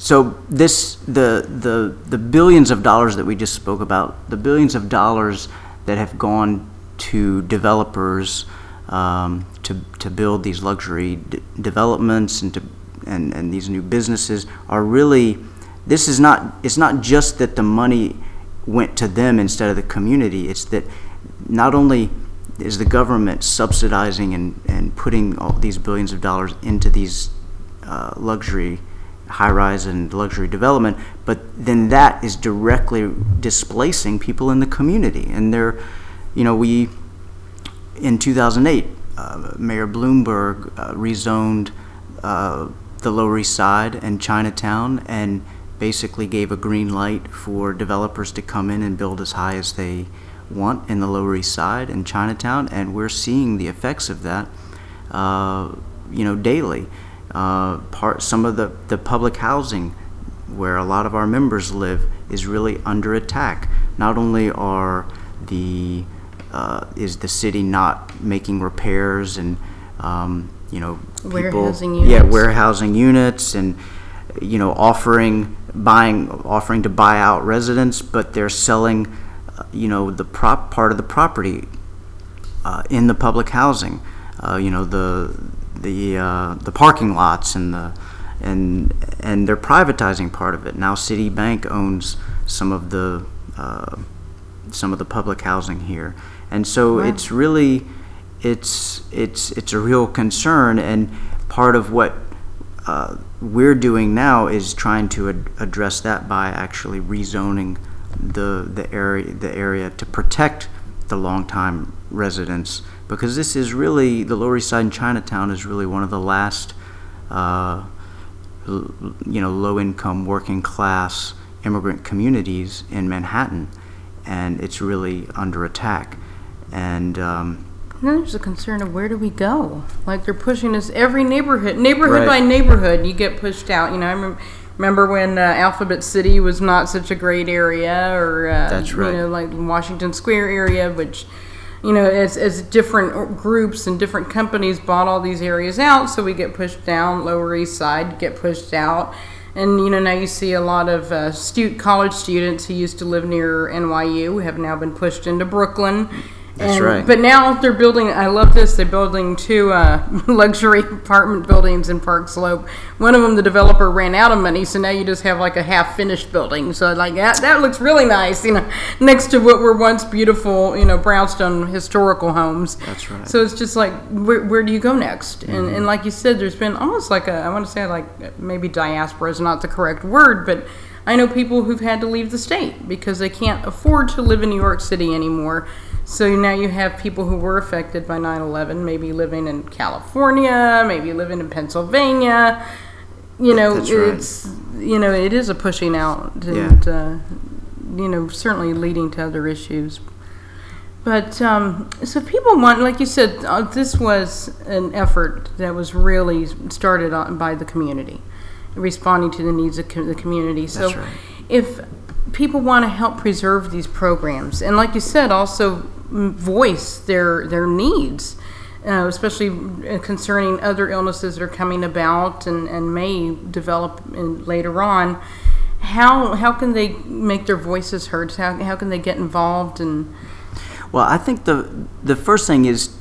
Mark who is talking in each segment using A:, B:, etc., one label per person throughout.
A: So the billions of dollars that we just spoke about, the billions of dollars that have gone to developers to build these luxury developments and these new businesses are really, it's not just that the money went to them instead of the community. It's that not only is the government subsidizing and putting all these billions of dollars into these luxury high-rise and luxury development, but then that is directly displacing people in the community. And in 2008, Mayor Bloomberg rezoned the Lower East Side and Chinatown and basically gave a green light for developers to come in and build as high as they want in the Lower East Side and Chinatown, and we're seeing the effects of that, daily. Some of the public housing where a lot of our members live is really under attack. Not only is the city not making repairs and warehousing units and offering to buy out residents, but they're selling the part of the property in the public housing, the parking lots and they're privatizing part of it. Now Citibank owns some of the public housing here, and so wow. It's really it's a real concern, and part of what we're doing now is trying to address that by actually rezoning the area to protect the longtime residents, because this is really, the Lower East Side and Chinatown is really one of the last low-income working class immigrant communities in Manhattan, and it's really under attack. And
B: then there's a concern of where do we go? Like, they're pushing us every neighborhood right. By neighborhood, you get pushed out. I remember when Alphabet City was not such a great area, or
A: that's right.
B: Like Washington Square area, which as different groups and different companies bought all these areas out, so we get pushed down. Lower East Side get pushed out, and now you see a lot of college students who used to live near NYU have now been pushed into Brooklyn.
A: That's right.
B: But now they're building, I love this, they're building 2 luxury apartment buildings in Park Slope. One of them, the developer ran out of money, so now you just have like a half-finished building. So like that looks really nice, next to what were once beautiful, brownstone historical homes.
A: That's right.
B: So it's just like, where do you go next? Mm-hmm. And like you said, there's been almost like I want to say like maybe diaspora is not the correct word, but I know people who've had to leave the state because they can't afford to live in New York City anymore. So now you have people who were affected by 9/11, maybe living in California, maybe living in Pennsylvania.
A: That's right.
B: It's it is a pushing out, and certainly leading to other issues. But so people want, like you said, this was an effort that was really started by the community, responding to the needs of the community. So
A: that's right.
B: If people want to help preserve these programs, and like you said, also voice their needs, especially concerning other illnesses that are coming about and may develop later on. How can they make their voices heard? How can they get involved?
A: Well, I think the first thing is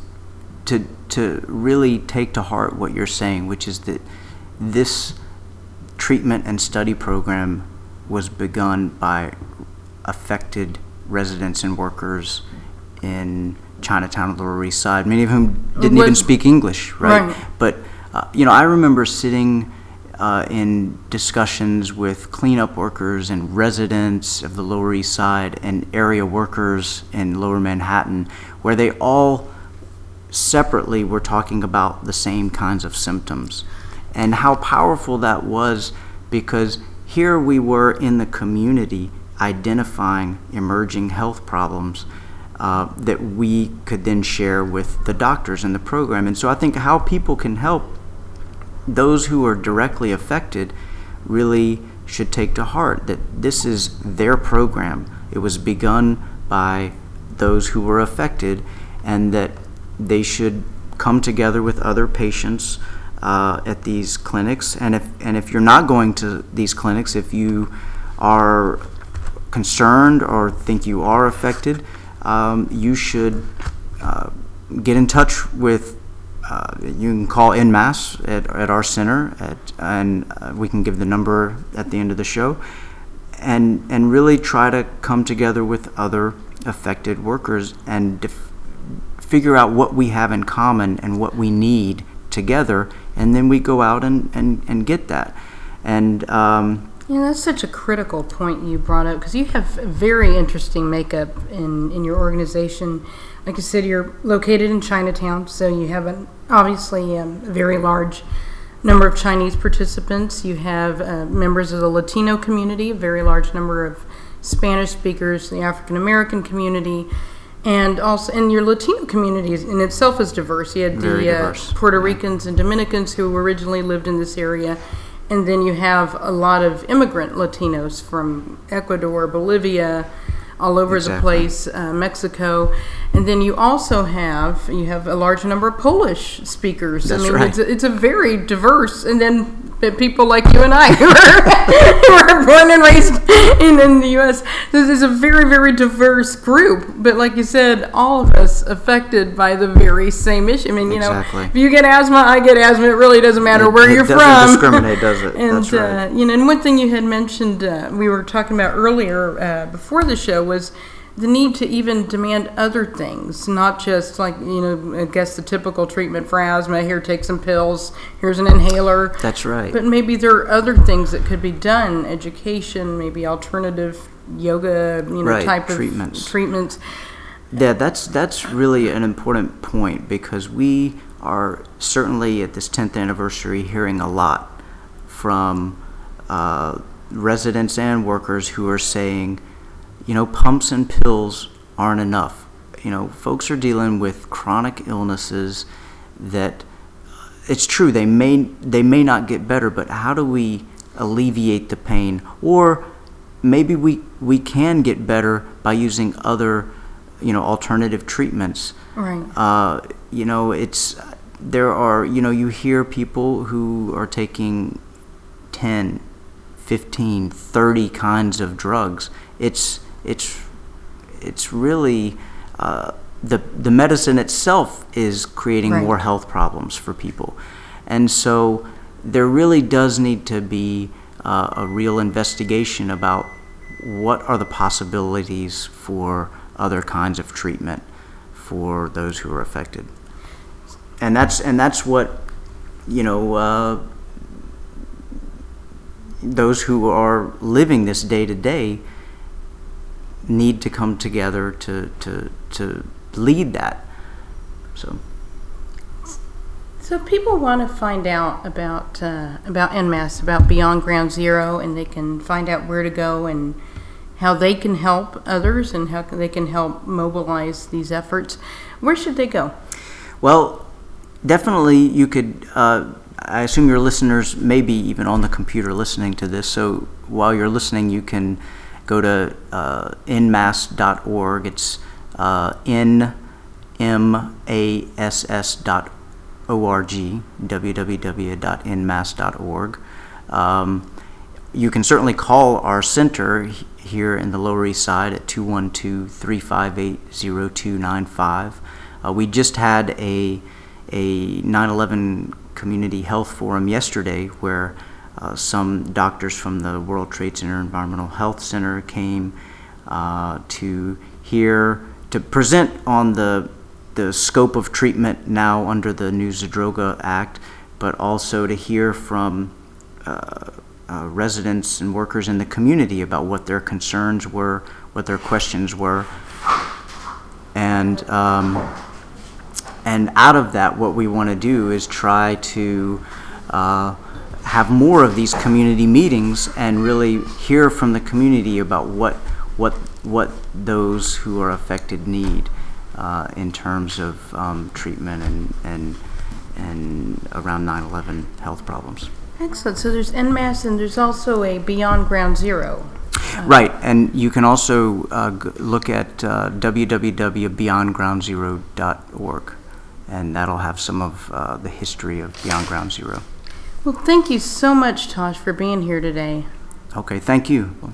A: to really take to heart what you're saying, which is that this treatment and study program was begun by affected residents and workers in Chinatown and Lower East Side, many of whom didn't even speak English, right? But, I remember sitting in discussions with cleanup workers and residents of the Lower East Side and area workers in Lower Manhattan, where they all separately were talking about the same kinds of symptoms, and how powerful that was, because here we were in the community identifying emerging health problems that we could then share with the doctors in the program. And so I think how people can help those who are directly affected really should take to heart that this is their program. It was begun by those who were affected, and that they should come together with other patients at these clinics. And if you're not going to these clinics, if you are concerned or think you are affected, you should get in touch with. You can call En Masse at our center, and we can give the number at the end of the show, and really try to come together with other affected workers and figure out what we have in common and what we need together, and then we go out and get that. And
B: that's such a critical point you brought up, because you have a very interesting makeup in your organization. Like you said, you're located in Chinatown, so you have obviously a very large number of Chinese participants. You have members of the Latino community, a very large number of Spanish speakers, the African American community, and your Latino community in itself is diverse. You had the Puerto Ricans and Dominicans who originally lived in this area, and then you have a lot of immigrant Latinos from Ecuador, Bolivia, all over the place, Mexico, and then you also have a large number of Polish speakers.
A: That's right.
B: It's a very diverse, and then people like you and I who are born and raised in the U.S. This is a very, very diverse group, but like you said, all of us affected by the very same issue. If you get asthma, I get asthma. It really doesn't matter where you're from. It doesn't
A: discriminate, does it?
B: And,
A: that's right.
B: And one thing you had mentioned, we were talking about earlier before the show, was the need to even demand other things, not just I guess the typical treatment for asthma, here, take some pills, here's an inhaler.
A: That's right.
B: But maybe there are other things that could be done, education, maybe alternative yoga, type of treatments.
A: Yeah, that's really an important point, because we are certainly at this 10th anniversary hearing a lot from residents and workers who are saying, pumps and pills aren't enough. Folks are dealing with chronic illnesses that, it's true, they may not get better, but how do we alleviate the pain? Or maybe we can get better by using other, alternative treatments.
B: Right.
A: You hear people who are taking 10, 15, 30 kinds of drugs. It's really the medicine itself is creating more health problems for people, and so there really does need to be a real investigation about what are the possibilities for other kinds of treatment for those who are affected, and that's what those who are living this day to day need to come together to lead that. So
B: if people want to find out about En Masse, about Beyond Ground Zero, and they can find out where to go and how they can help others and how they can help mobilize these efforts, where should they go?
A: Well, definitely you could, I assume your listeners may be even on the computer listening to this, so while you're listening you can go to nmass.org. It's nmass.org, www.nmass.org. You can certainly call our center here in the Lower East Side at 212-358-0295. We just had a 9/11 community health forum yesterday where some doctors from the World Trade Center Environmental Health Center came to present on the scope of treatment now under the new Zadroga Act, but also to hear from residents and workers in the community about what their concerns were, what their questions were, and out of that, what we want to do is try to have more of these community meetings and really hear from the community about what those who are affected need in terms of treatment and around 9/11 health problems.
B: Excellent. So there's En Masse, and there's also a Beyond Ground Zero.
A: Right, and you can also look at www.beyondgroundzero.org, and that'll have some of the history of Beyond Ground Zero.
B: Well, thank you so much, Tosh, for being here today.
A: Okay, thank you.